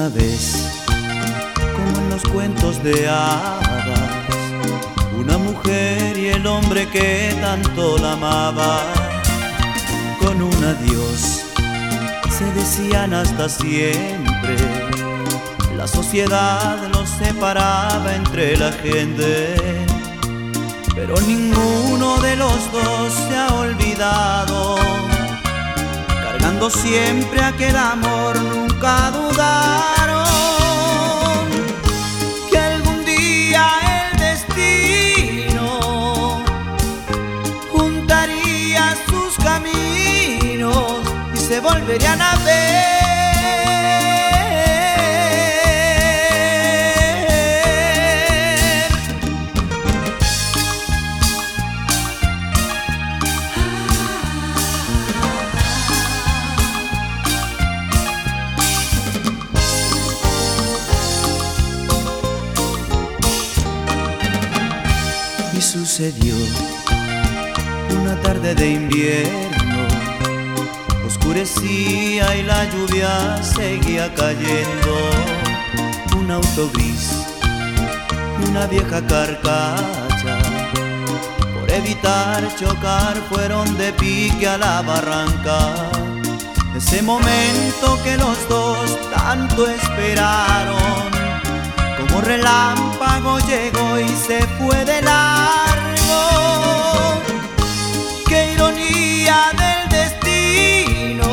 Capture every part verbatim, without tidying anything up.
Una vez, como en los cuentos de hadas, una mujer y el hombre que tanto la amaba, con un adiós se decían hasta siempre. La sociedad los separaba entre la gente, pero ninguno de los dos se ha olvidado, cargando siempre aquel amor. Nunca dudaron que algún día el destino juntaría sus caminos y se volverían a ver. Y sucedió una tarde de invierno, oscurecía y la lluvia seguía cayendo. Un auto gris y una vieja carcacha, por evitar chocar, fueron de pique a la barranca. Ese momento que los dos tanto esperaron, como relámpago llegó y se fue de largo. ¡Qué ironía del destino!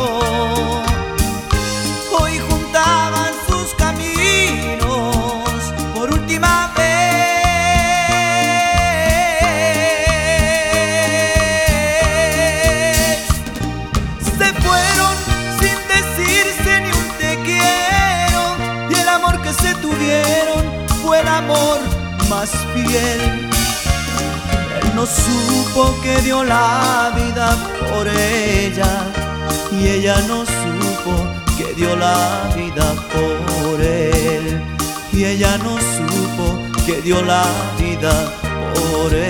Hoy juntaban sus caminos por última vez. Se fueron sin decirse ni un te quiero, y el amor que se tuvieron fue el amor más fiel. Él no supo que dio la vida por ella, y ella no supo que dio la vida por él, y ella no supo que dio la vida por él.